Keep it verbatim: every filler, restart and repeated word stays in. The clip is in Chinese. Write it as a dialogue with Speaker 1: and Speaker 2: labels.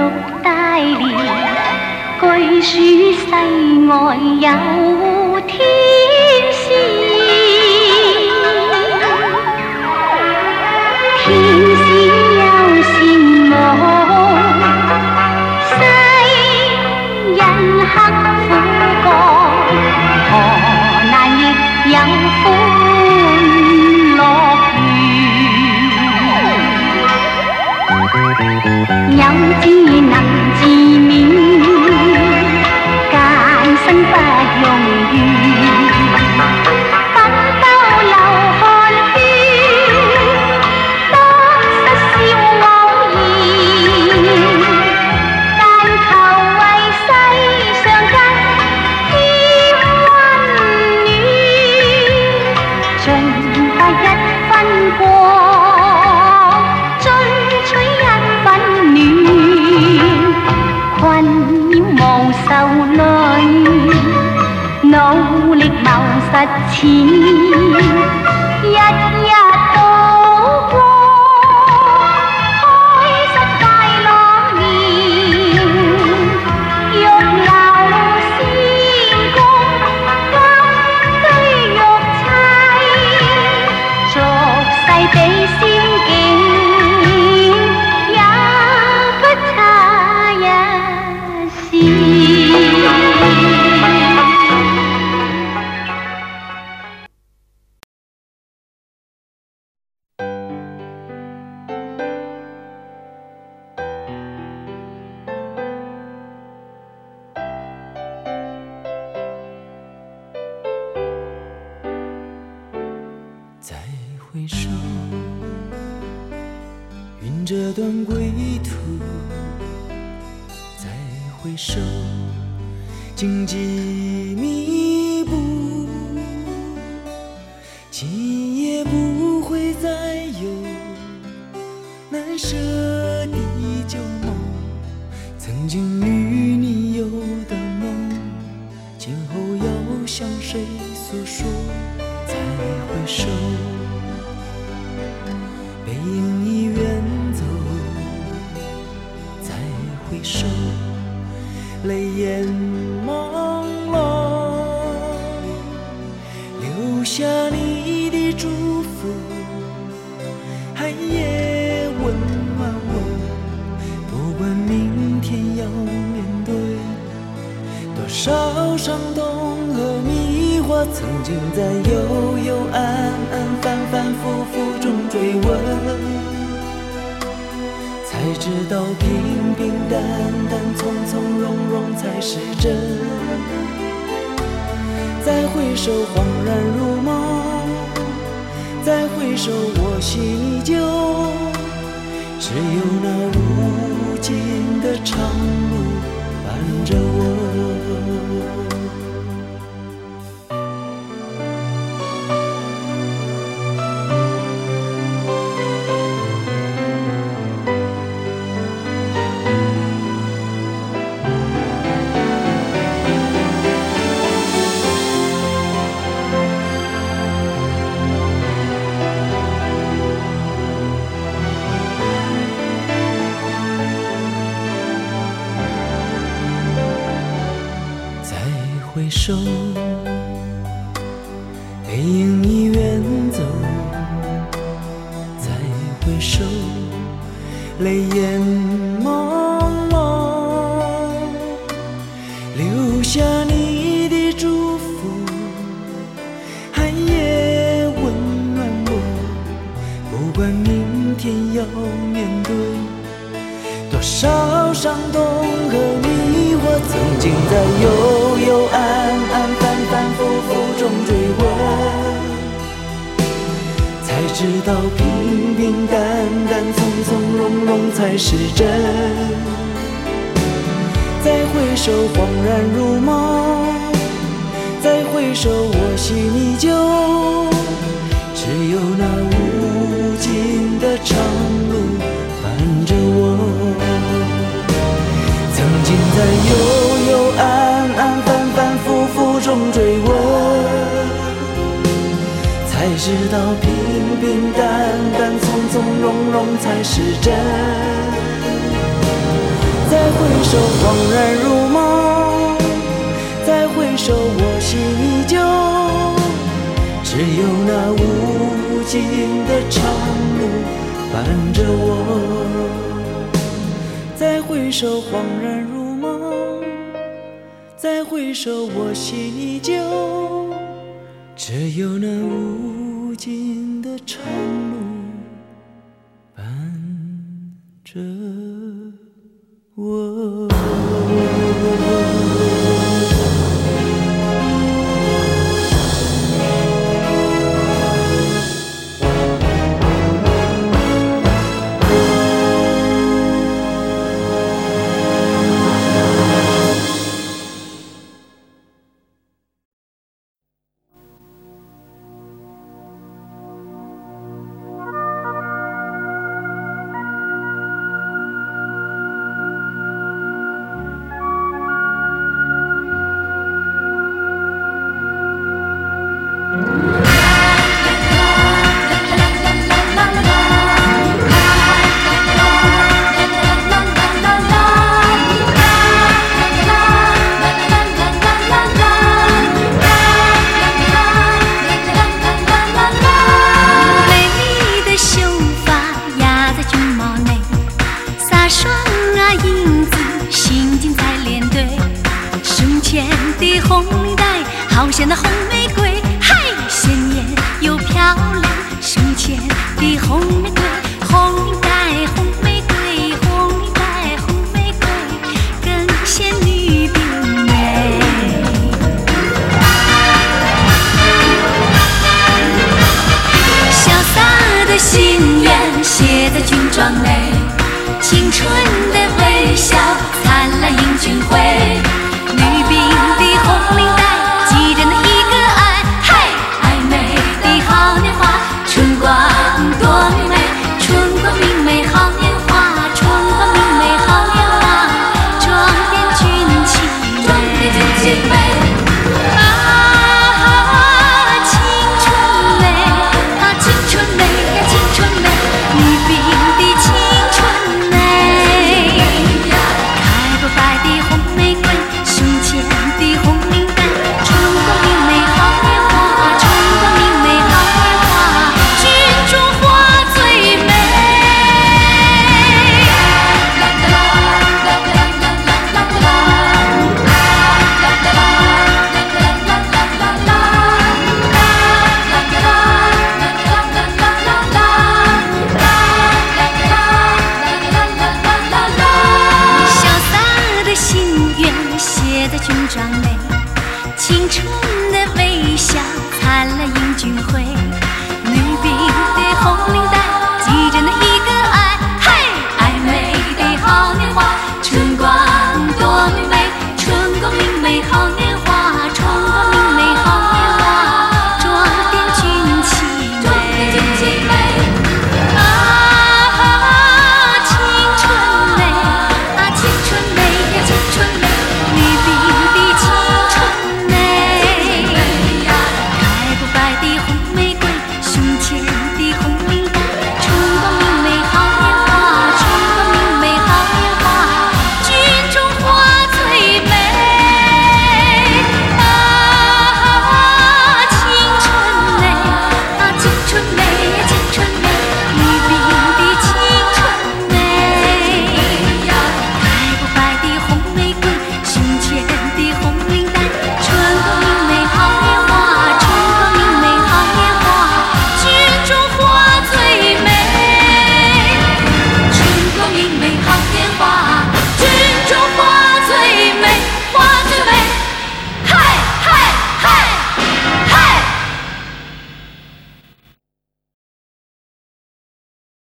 Speaker 1: 玉帶連，據說世外有天使，天使又羨慕世人刻苦幹，何難亦有歡樂園，有智能自勉，艱辛不容易，奮鬥流汗血，當失笑偶然，但求為世上更添溫暖，盡帶一分光，進取一分暖，困擾無愁慮，努力謀實踐，日日渡過，開心快樂年，玉樓鮮宮，金堆玉砌，俗世比仙境，也不差一線。
Speaker 2: 再回首，云这段归途；再回首，荆棘密布，今夜不会再有难舍的旧梦，曾经与你有的梦，今后要向谁诉说？再回首，背影已远走；再回首，泪眼朦胧，留下你的祝福，寒夜温暖我。不管明天要面对多少伤痛和迷惑，曾经在幽幽暗暗、反反复复中追问，才知道平平淡淡、从从容容才是真。再回首，恍然如梦；再回首，我心依旧。只有那无尽的长路伴着我。回首，背影已远走；再回首，泪眼朦胧，留下你的祝福，寒夜温暖我。不管明天要面对多少伤痛和迷惑，曾经在幽幽暗暗、反反复复中追问，才知道平平淡淡、从从容容才是真。再回首，恍然如梦；再回首，我心依旧。只有那无尽的长路伴着我。曾经在幽幽暗暗、反反复复中追问，才知道平平淡淡、从从容容才是真。再回首恍然如梦，再回首我心依旧，只有那无尽的长路伴着我。再回首恍然如梦，再回首我心依旧，只有那无尽的长路伴着我。
Speaker 1: 好像那红玫瑰，嗨，鲜艳又漂亮。胸前的红玫瑰，红领带，红玫瑰，红领带，红玫瑰，更显女的美。潇洒的心愿写在军装内。